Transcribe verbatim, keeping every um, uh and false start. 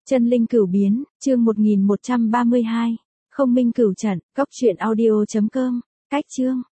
Chân linh cửu biến, chương một nghìn một trăm ba mươi hai. Không minh cửu trận, cốc truyện audio chấm com. Cách chương.